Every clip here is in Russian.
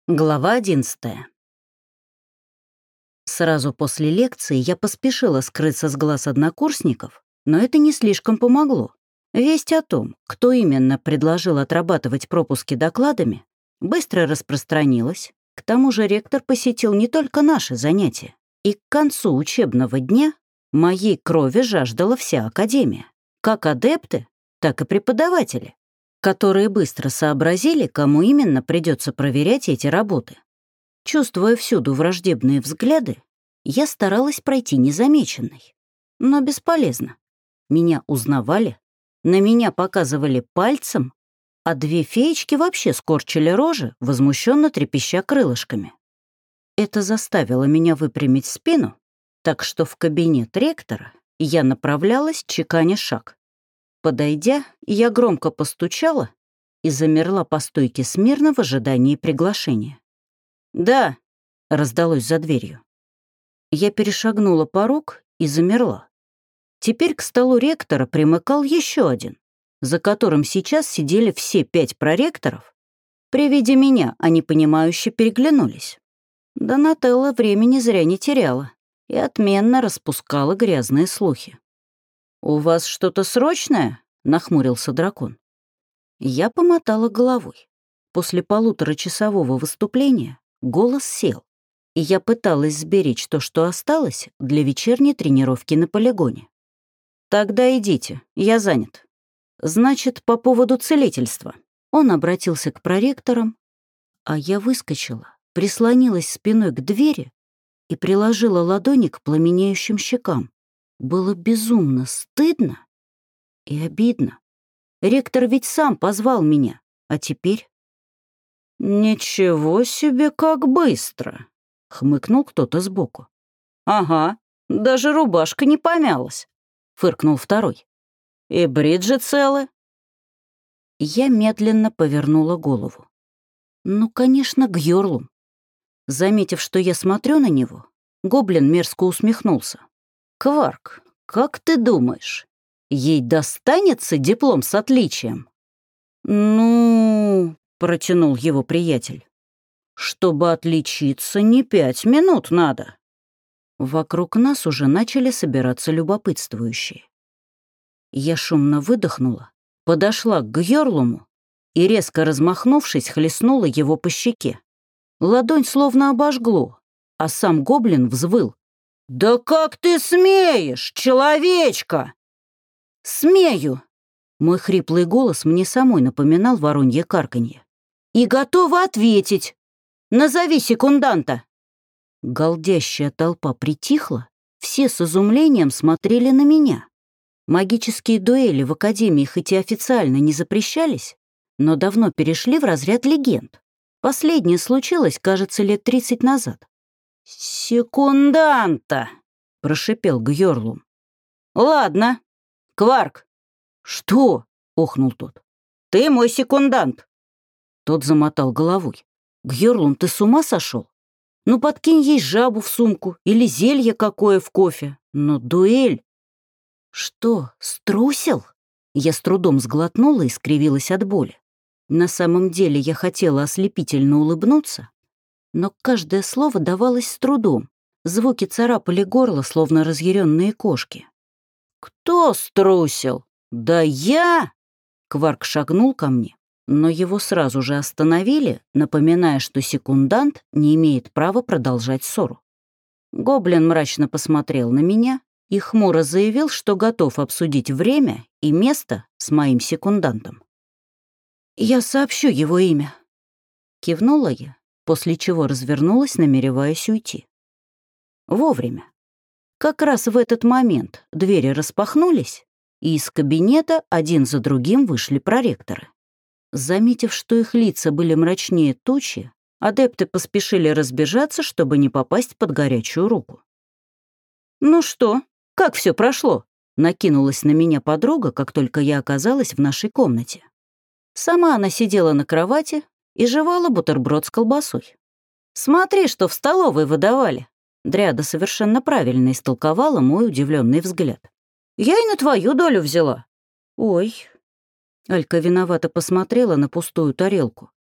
Глава 11. Сразу после лекции я поспешила скрыться с глаз однокурсников, но это не слишком помогло. Весть о том, кто именно предложил отрабатывать пропуски докладами, быстро распространилась. К тому же ректор посетил не только наши занятия, и к концу учебного дня моей крови жаждала вся академия, как адепты, так и преподаватели, которые быстро сообразили, кому именно придется проверять эти работы. Чувствуя всюду враждебные взгляды, я старалась пройти незамеченной. Но бесполезно. Меня узнавали, на меня показывали пальцем, а две феечки вообще скорчили рожи, возмущенно трепеща крылышками. Это заставило меня выпрямить спину, так что в кабинет ректора я направлялась, чеканя шаг. Подойдя, я громко постучала и замерла по стойке смирно в ожидании приглашения. «Да», — раздалось за дверью. Я перешагнула порог и замерла. Теперь к столу ректора примыкал еще один, за которым сейчас сидели все 5 проректоров. При виде меня они понимающе переглянулись. Донателла времени зря не теряла и отменно распускала грязные слухи. «У вас что-то срочное?» — нахмурился дракон. Я помотала головой. После полуторачасового выступления голос сел, и я пыталась сберечь то, что осталось, для вечерней тренировки на полигоне. «Тогда идите, я занят». «Значит, по поводу целительства». Он обратился к проректорам, а я выскочила, прислонилась спиной к двери и приложила ладони к пламенеющим щекам. Было безумно стыдно и обидно. Ректор ведь сам позвал меня, а теперь... «Ничего себе, как быстро!» — хмыкнул кто-то сбоку. «Ага, даже рубашка не помялась», — фыркнул второй. «И бриджи целы». Я медленно повернула голову. Ну, конечно, Гьорлум. Заметив, что я смотрю на него, гоблин мерзко усмехнулся. «Кварк, как ты думаешь, ей достанется диплом с отличием?» «Ну...» — протянул его приятель. «Чтобы отличиться, не 5 минут надо». Вокруг нас уже начали собираться любопытствующие. Я шумно выдохнула, подошла к Гьорлуму и, резко размахнувшись, хлестнула его по щеке. Ладонь словно обожгло, а сам гоблин взвыл. «Да как ты смеешь, человечка!» «Смею!» Мой хриплый голос мне самой напоминал воронье карканье. «И готова ответить! Назови секунданта!» Галдящая толпа притихла, все с изумлением смотрели на меня. Магические дуэли в Академии хоть и официально не запрещались, но давно перешли в разряд легенд. Последнее случилось, кажется, лет 30 назад. «Секунданта!» — прошипел Гьорлум. «Ладно, Кварк». «Что?» — охнул тот. «Ты мой секундант». Тот замотал головой. «Гьорлум, ты с ума сошел? Ну, подкинь ей жабу в сумку или зелье какое в кофе. Но дуэль...» «Что, струсил?» Я с трудом сглотнула и скривилась от боли. На самом деле я хотела ослепительно улыбнуться, но каждое слово давалось с трудом. Звуки царапали горло, словно разъяренные кошки. «Кто струсил? Да я!» Кварк шагнул ко мне, но его сразу же остановили, напоминая, что секундант не имеет права продолжать ссору. Гоблин мрачно посмотрел на меня и хмуро заявил, что готов обсудить время и место с моим секундантом. «Я сообщу его имя», — кивнула я, после чего развернулась, намереваясь уйти. Вовремя. Как раз в этот момент двери распахнулись, и из кабинета один за другим вышли проректоры. Заметив, что их лица были мрачнее тучи, адепты поспешили разбежаться, чтобы не попасть под горячую руку. «Ну что, как все прошло?» — накинулась на меня подруга, как только я оказалась в нашей комнате. Сама она сидела на кровати и жевала бутерброд с колбасой. «Смотри, что в столовой выдавали!» Дряда совершенно правильно истолковала мой удивленный взгляд. «Я и на твою долю взяла». «Ой». Алька виновато посмотрела на пустую тарелку.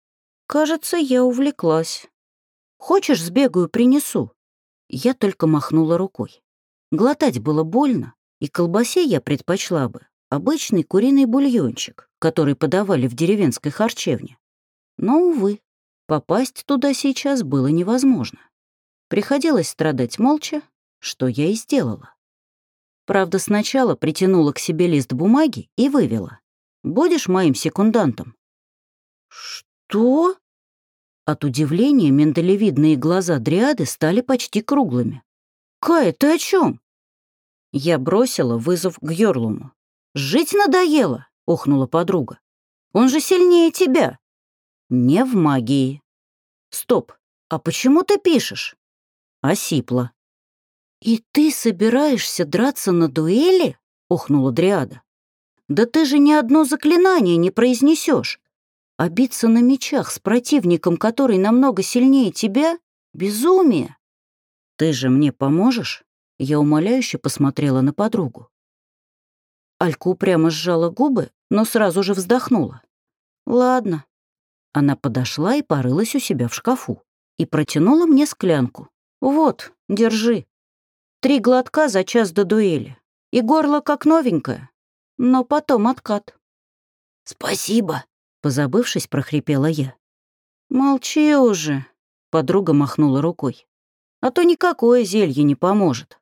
Кажется, я увлеклась. Хочешь, сбегаю, принесу? Я только махнула рукой. Глотать было больно, и колбасе я предпочла бы обычный куриный бульончик, который подавали в деревенской харчевне. Но, увы, попасть туда сейчас было невозможно. Приходилось страдать молча, что я и сделала. Правда, сначала притянула к себе лист бумаги и вывела. «Будешь моим секундантом?» «Что?» От удивления миндалевидные глаза дриады стали почти круглыми. «Кая, ты о чем? Я бросила вызов к Гёрлуму. «Жить надоело!» — охнула подруга. «Он же сильнее тебя!» «Не в магии». «Стоп, а почему ты пишешь?» Осипла. «И ты собираешься драться на дуэли?» — охнула дриада. «Да ты же ни одно заклинание не произнесешь. А биться на мечах с противником, который намного сильнее тебя — безумие. Ты же мне поможешь?» Я умоляюще посмотрела на подругу. Алька упрямо сжала губы, но сразу же вздохнула. «Ладно». Она подошла и порылась у себя в шкафу и протянула мне склянку. «Вот, держи. 3 глотка за час до дуэли. И горло как новенькое, но потом откат». «Спасибо», — позабывшись, прохрипела я. «Молчи уже», — подруга махнула рукой. «А то никакое зелье не поможет».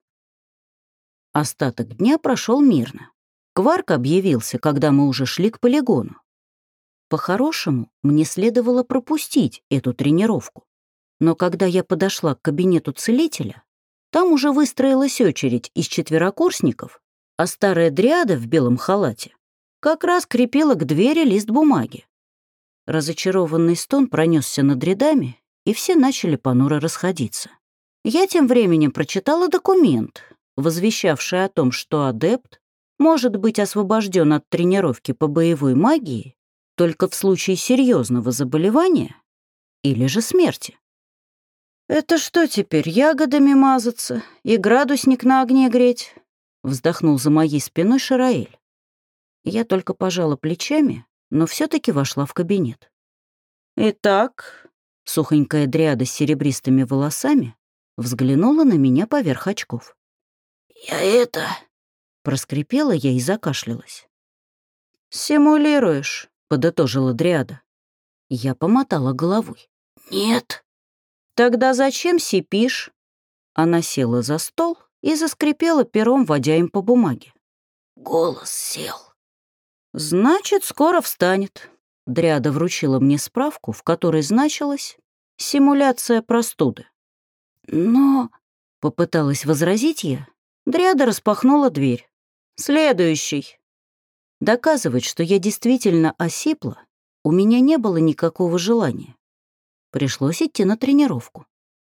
Остаток дня прошел мирно. Кварк объявился, когда мы уже шли к полигону. По-хорошему, мне следовало пропустить эту тренировку. Но когда я подошла к кабинету целителя, там уже выстроилась очередь из 4-курсников, а старая дриада в белом халате как раз крепила к двери лист бумаги. Разочарованный стон пронесся над рядами, и все начали понуро расходиться. Я тем временем прочитала документ, возвещавший о том, что адепт может быть освобожден от тренировки по боевой магии только в случае серьезного заболевания или же смерти. «Это что теперь, ягодами мазаться и градусник на огне греть?» — вздохнул за моей спиной Шараэль. Я только пожала плечами, но все-таки вошла в кабинет. «Итак», — сухонькая дриада с серебристыми волосами взглянула на меня поверх очков. «Я это...» — проскрипела я и закашлялась. «Симулируешь», — подытожила дриада. Я помотала головой. «Нет». «Тогда зачем сипишь?» Она села за стол и заскрипела пером, водя им по бумаге. «Голос сел». «Значит, скоро встанет». Дриада вручила мне справку, в которой значилась «симуляция простуды». «Но...» — попыталась возразить я. Дриада распахнула дверь. «Следующий». Доказывать, что я действительно осипла, у меня не было никакого желания. Пришлось идти на тренировку.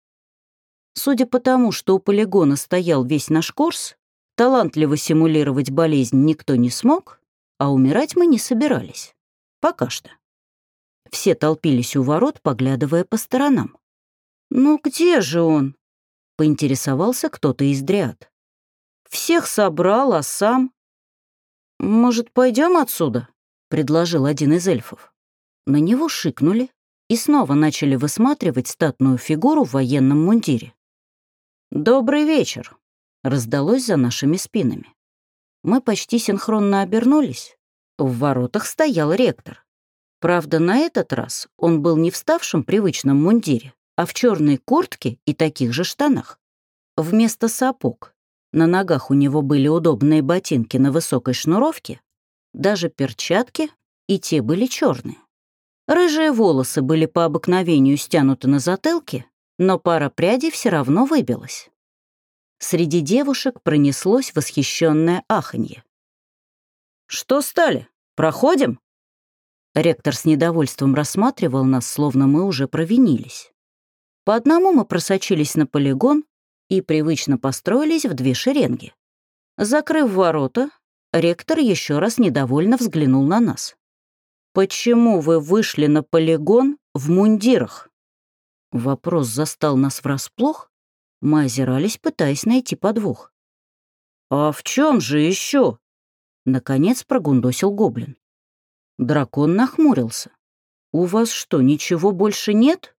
Судя по тому, что у полигона стоял весь наш курс, талантливо симулировать болезнь никто не смог, а умирать мы не собирались. Пока что. Все толпились у ворот, поглядывая по сторонам. «Ну где же он?» — поинтересовался кто-то из дриад. «Всех собрал, а сам...» «Может, пойдем отсюда?» — предложил один из эльфов. На него шикнули и снова начали высматривать статную фигуру в военном мундире. «Добрый вечер!» — раздалось за нашими спинами. Мы почти синхронно обернулись. В воротах стоял ректор. Правда, на этот раз он был не в ставшем привычном мундире, а в черной куртке и таких же штанах. Вместо сапог на ногах у него были удобные ботинки на высокой шнуровке, даже перчатки, и те были черные. Рыжие волосы были по обыкновению стянуты на затылке, но пара прядей все равно выбилась. Среди девушек пронеслось восхищенное аханье. «Что стали? Проходим?» Ректор с недовольством рассматривал нас, словно мы уже провинились. По одному мы просочились на полигон и привычно построились в 2 шеренги. Закрыв ворота, ректор еще раз недовольно взглянул на нас. «Почему вы вышли на полигон в мундирах?» Вопрос застал нас врасплох. Мы озирались, пытаясь найти подвох. «А в чем же еще?» Наконец прогундосил гоблин. Дракон нахмурился. «У вас что, ничего больше нет?»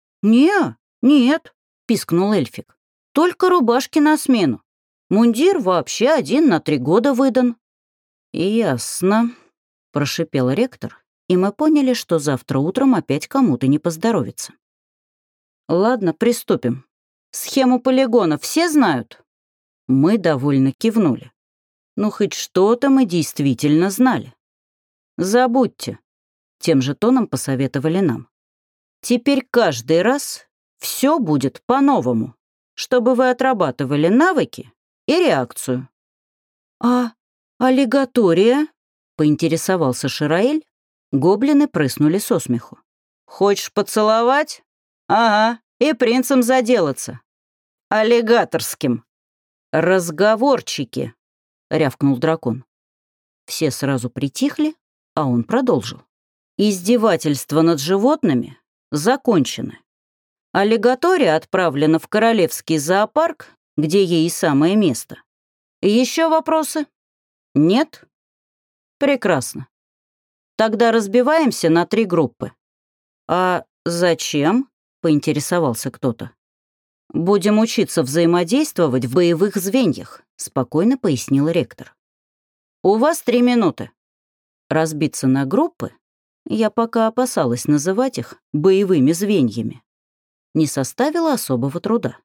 «Нет», — пискнул эльфик. «Только рубашки на смену. Мундир вообще 1 на 3 года выдан». «Ясно», — прошипел ректор, и мы поняли, что завтра утром опять кому-то не поздоровится. «Ладно, приступим. Схему полигона все знают?» Мы довольно кивнули. Ну, хоть что-то мы действительно знали. «Забудьте», — тем же тоном посоветовали нам. «Теперь каждый раз все будет по-новому, чтобы вы отрабатывали навыки и реакцию». «А аллигатория?» — поинтересовался Шираэль. Гоблины прыснули со смеху. «Хочешь поцеловать? Ага, и принцем заделаться. Аллигаторским». «Разговорчики», — рявкнул дракон. Все сразу притихли, а он продолжил. «Издевательства над животными закончены. Аллигатория отправлена в королевский зоопарк, где ей и самое место. Еще вопросы? Нет? Прекрасно. Тогда разбиваемся на 3 группы». «А зачем?» — поинтересовался кто-то. «Будем учиться взаимодействовать в боевых звеньях», — спокойно пояснил ректор. «У вас 3 минуты. Разбиться на группы, я пока опасалась называть их боевыми звеньями, не составило особого труда.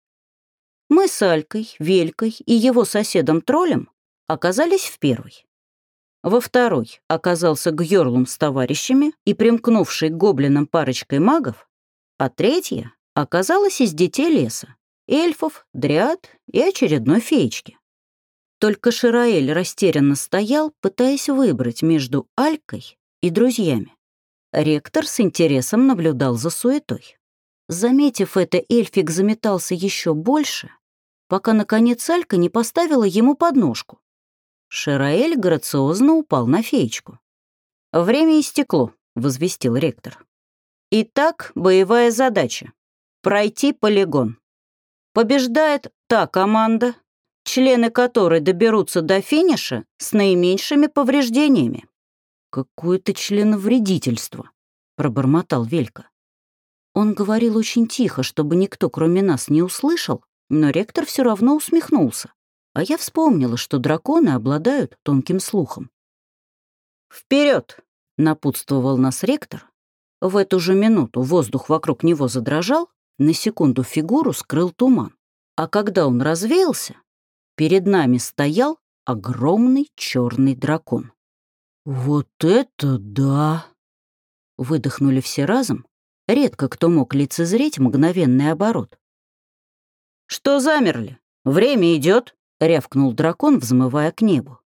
Мы с Алькой, Велькой и его соседом-троллем оказались в первой. Во второй оказался Гьорлум с товарищами и примкнувшей к гоблинам парочкой магов, а третья оказалась из детей леса, эльфов, дриад и очередной феечки. Только Шираэль растерянно стоял, пытаясь выбрать между Алькой и друзьями. Ректор с интересом наблюдал за суетой. Заметив это, эльфик заметался еще больше, пока, наконец, Алька не поставила ему подножку. Шираэль грациозно упал на феечку. «Время истекло», — возвестил ректор. «Итак, боевая задача — пройти полигон. Побеждает та команда, члены которой доберутся до финиша с наименьшими повреждениями». «Какое-то членовредительство», — пробормотал Велька. Он говорил очень тихо, чтобы никто, кроме нас, не услышал, но ректор все равно усмехнулся, а я вспомнила, что драконы обладают тонким слухом. «Вперед!» — напутствовал нас ректор. В эту же минуту воздух вокруг него задрожал, на секунду фигуру скрыл туман, а когда он развеялся, перед нами стоял огромный черный дракон. «Вот это да!» — выдохнули все разом. Редко кто мог лицезреть мгновенный оборот. «Что замерли? Время идет!» — рявкнул дракон, взмывая к небу.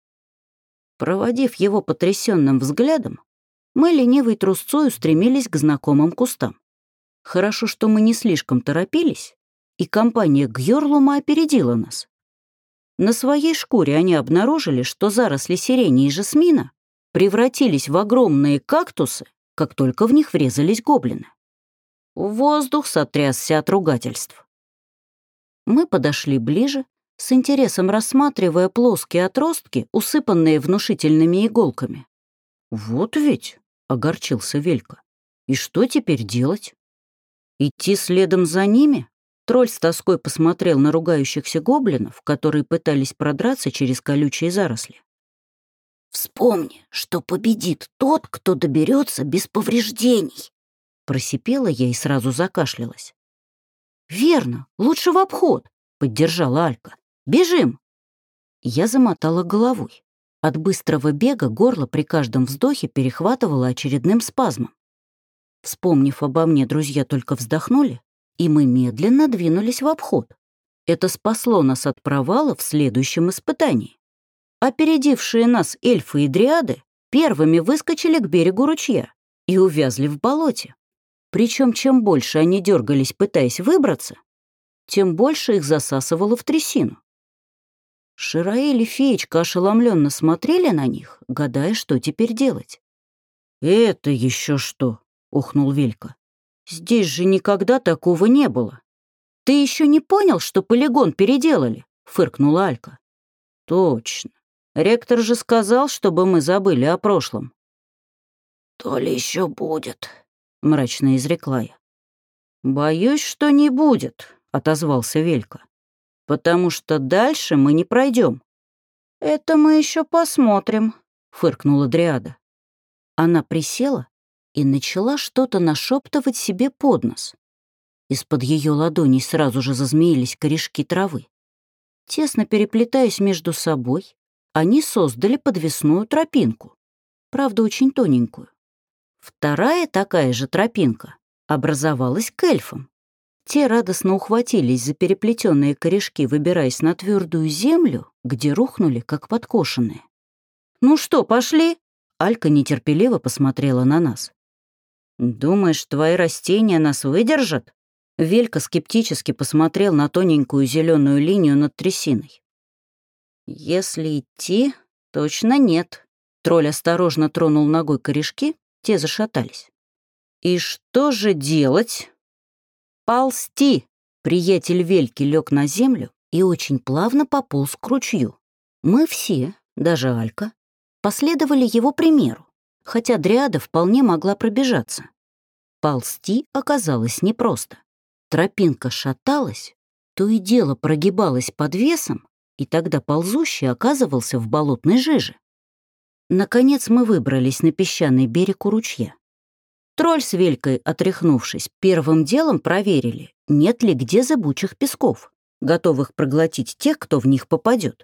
Проводив его потрясенным взглядом, мы ленивой трусцой устремились к знакомым кустам. Хорошо, что мы не слишком торопились, и компания Гьорлума опередила нас. На своей шкуре они обнаружили, что заросли сирени и жасмина превратились в огромные кактусы, как только в них врезались гоблины. Воздух сотрясся от ругательств. Мы подошли ближе, с интересом рассматривая плоские отростки, усыпанные внушительными иголками. «Вот ведь», — огорчился Велька, — «и что теперь делать? Идти следом за ними?» Тролль с тоской посмотрел на ругающихся гоблинов, которые пытались продраться через колючие заросли. «Вспомни, что победит тот, кто доберется без повреждений», — просипела я и сразу закашлялась. «Верно, лучше в обход», — поддержала Алька. «Бежим!» Я замотала головой. От быстрого бега горло при каждом вздохе перехватывало очередным спазмом. Вспомнив обо мне, друзья только вздохнули, и мы медленно двинулись в обход. Это спасло нас от провала в следующем испытании. Опередившие нас эльфы и дриады первыми выскочили к берегу ручья и увязли в болоте. Причем чем больше они дергались, пытаясь выбраться, тем больше их засасывало в трясину. Шираэль и феечка ошеломленно смотрели на них, гадая, что теперь делать. «Это еще что?» — ухнул Велька. «Здесь же никогда такого не было». «Ты еще не понял, что полигон переделали?» — фыркнула Алька. «Точно. Ректор же сказал, чтобы мы забыли о прошлом». «То ли еще будет», — мрачно изрекла я. «Боюсь, что не будет», — отозвался Велька. «Потому что дальше мы не пройдем». «Это мы еще посмотрим», — фыркнула Дриада. Она присела и начала что-то нашептывать себе под нос. Из-под ее ладоней сразу же зазмеились корешки травы. Тесно переплетаясь между собой, они создали подвесную тропинку, правда, очень тоненькую. Вторая такая же тропинка образовалась к эльфам. Те радостно ухватились за переплетенные корешки, выбираясь на твердую землю, где рухнули, как подкошенные. «Ну что, пошли?» Алька нетерпеливо посмотрела на нас. «Думаешь, твои растения нас выдержат?» Велька скептически посмотрел на тоненькую зеленую линию над трясиной. «Если идти, точно нет». Тролль осторожно тронул ногой корешки, те зашатались. «И что же делать?» «Ползти!» Приятель Вельки лег на землю и очень плавно пополз к ручью. Мы все, даже Алька, последовали его примеру, хотя Дриада вполне могла пробежаться. Ползти оказалось непросто. Тропинка шаталась, то и дело прогибалась под весом, и тогда ползущий оказывался в болотной жиже. Наконец мы выбрались на песчаный берег у ручья. Тролль с Велькой, отряхнувшись, первым делом проверили, нет ли где зыбучих песков, готовых проглотить тех, кто в них попадет.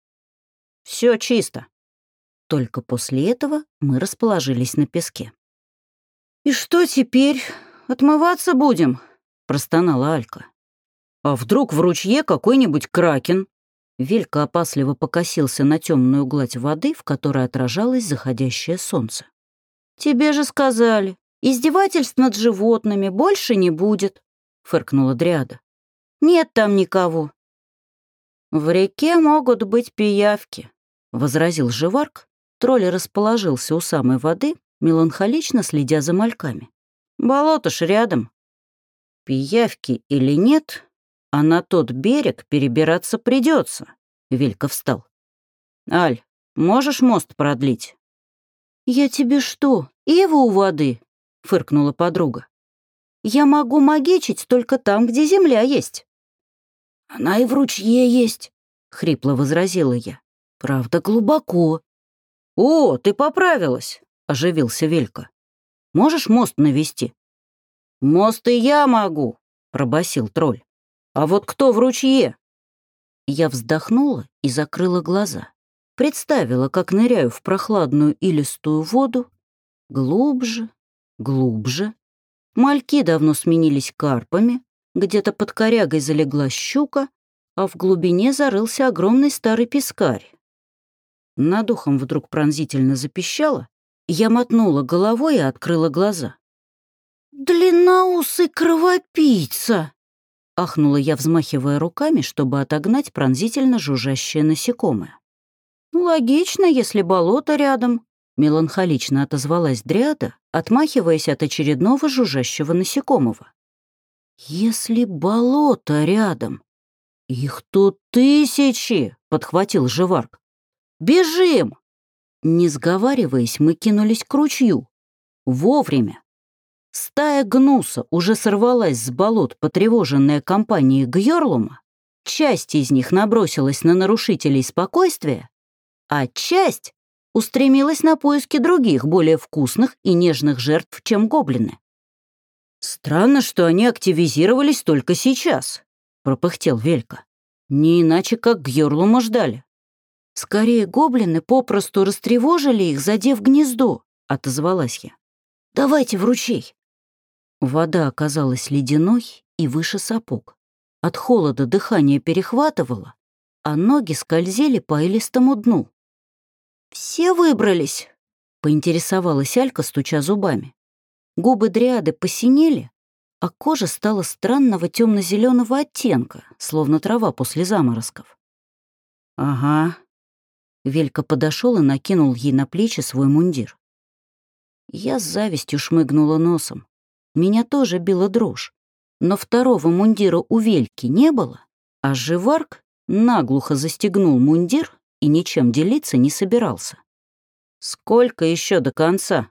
Все чисто. Только после этого мы расположились на песке. «И что теперь? Отмываться будем?» — простонала Алька. «А вдруг в ручье какой-нибудь кракен?» Велька опасливо покосился на темную гладь воды, в которой отражалось заходящее солнце. «Тебе же сказали, издевательств над животными больше не будет», — фыркнула Дриада. «Нет там никого». «В реке могут быть пиявки», — возразил Живарк. Тролль расположился у самой воды, меланхолично следя за мальками. «Болото ж рядом. Пиявки или нет, а на тот берег перебираться придется. Велька встал. «Аль, можешь мост продлить?» «Я тебе что, Ива у воды?» — фыркнула подруга. «Я могу магичить только там, где земля есть». «Она и в ручье есть», — хрипло возразила я. «Правда, глубоко». «О, ты поправилась», — оживился Велька. «Можешь мост навести?» «Мост и я могу», — пробасил тролль. «А вот кто в ручье?» Я вздохнула и закрыла глаза. Представила, как ныряю в прохладную илистую воду. Глубже, глубже. Мальки давно сменились карпами, где-то под корягой залегла щука, а в глубине зарылся огромный старый пескарь. Над ухом вдруг пронзительно запищало, я мотнула головой и открыла глаза. «Длинноусый кровопийца!» — ахнула я, взмахивая руками, чтобы отогнать пронзительно жужжащее насекомое. «Логично, если болото рядом», — меланхолично отозвалась Дриада, отмахиваясь от очередного жужжащего насекомого. «Если болото рядом...» «Их тут тысячи!» — подхватил Живарк. «Бежим!» Не сговариваясь, мы кинулись к ручью. Вовремя. Стая гнуса уже сорвалась с болот, потревоженная компанией Гьорлума. Часть из них набросилась на нарушителей спокойствия, а часть устремилась на поиски других, более вкусных и нежных жертв, чем гоблины. «Странно, что они активизировались только сейчас», — пропыхтел Велька. «Не иначе, как Гьорлума ждали». «Скорее, гоблины попросту растревожили их, задев гнездо», — отозвалась я. «Давайте в ручей». Вода оказалась ледяной и выше сапог. От холода дыхание перехватывало, а ноги скользили по илистому дну. «Все выбрались?» — поинтересовалась Алька, стуча зубами. Губы Дриады посинели, а кожа стала странного темно-зеленого оттенка, словно трава после заморозков. «Ага». Велька подошел и накинул ей на плечи свой мундир. Я с завистью шмыгнула носом. Меня тоже била дрожь, но второго мундира у Вельки не было, а Живарк наглухо застегнул мундир и ничем делиться не собирался. «Сколько еще до конца?»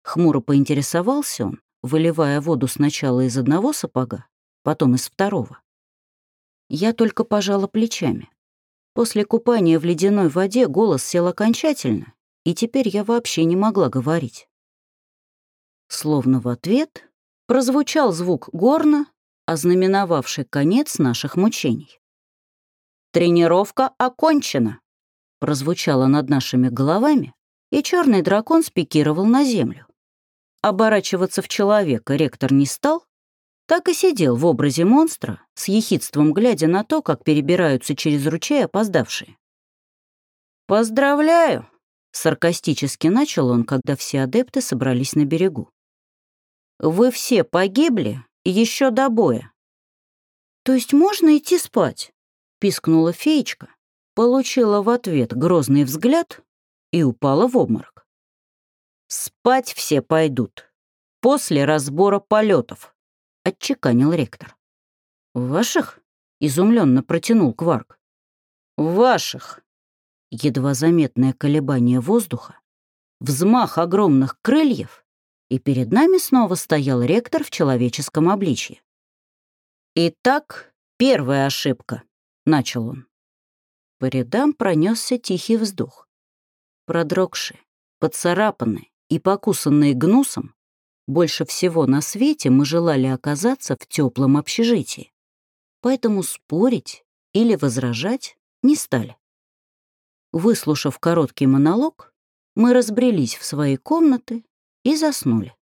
Хмуро поинтересовался он, выливая воду сначала из одного сапога, потом из второго. Я только пожала плечами. После купания в ледяной воде голос сел окончательно, и теперь я вообще не могла говорить. Словно в ответ прозвучал звук горна, ознаменовавший конец наших мучений. «Тренировка окончена!» прозвучало над нашими головами, и черный дракон спикировал на землю. Оборачиваться в человека ректор не стал, так и сидел в образе монстра, с ехидством глядя на то, как перебираются через ручей опоздавшие. «Поздравляю!» — саркастически начал он, когда все адепты собрались на берегу. «Вы все погибли еще до боя». «То есть можно идти спать?» — пискнула феечка, получила в ответ грозный взгляд и упала в обморок. «Спать все пойдут после разбора полетов», — отчеканил ректор. «Ваших?» — изумленно протянул Кварк. «Ваших!» Едва заметное колебание воздуха, взмах огромных крыльев, и перед нами снова стоял ректор в человеческом обличье. «Итак, первая ошибка», — начал он. По рядам пронесся тихий вздох. Продрогшие, поцарапанные и покусанные гнусом, больше всего на свете мы желали оказаться в теплом общежитии, поэтому спорить или возражать не стали. Выслушав короткий монолог, мы разбрелись в свои комнаты и заснули.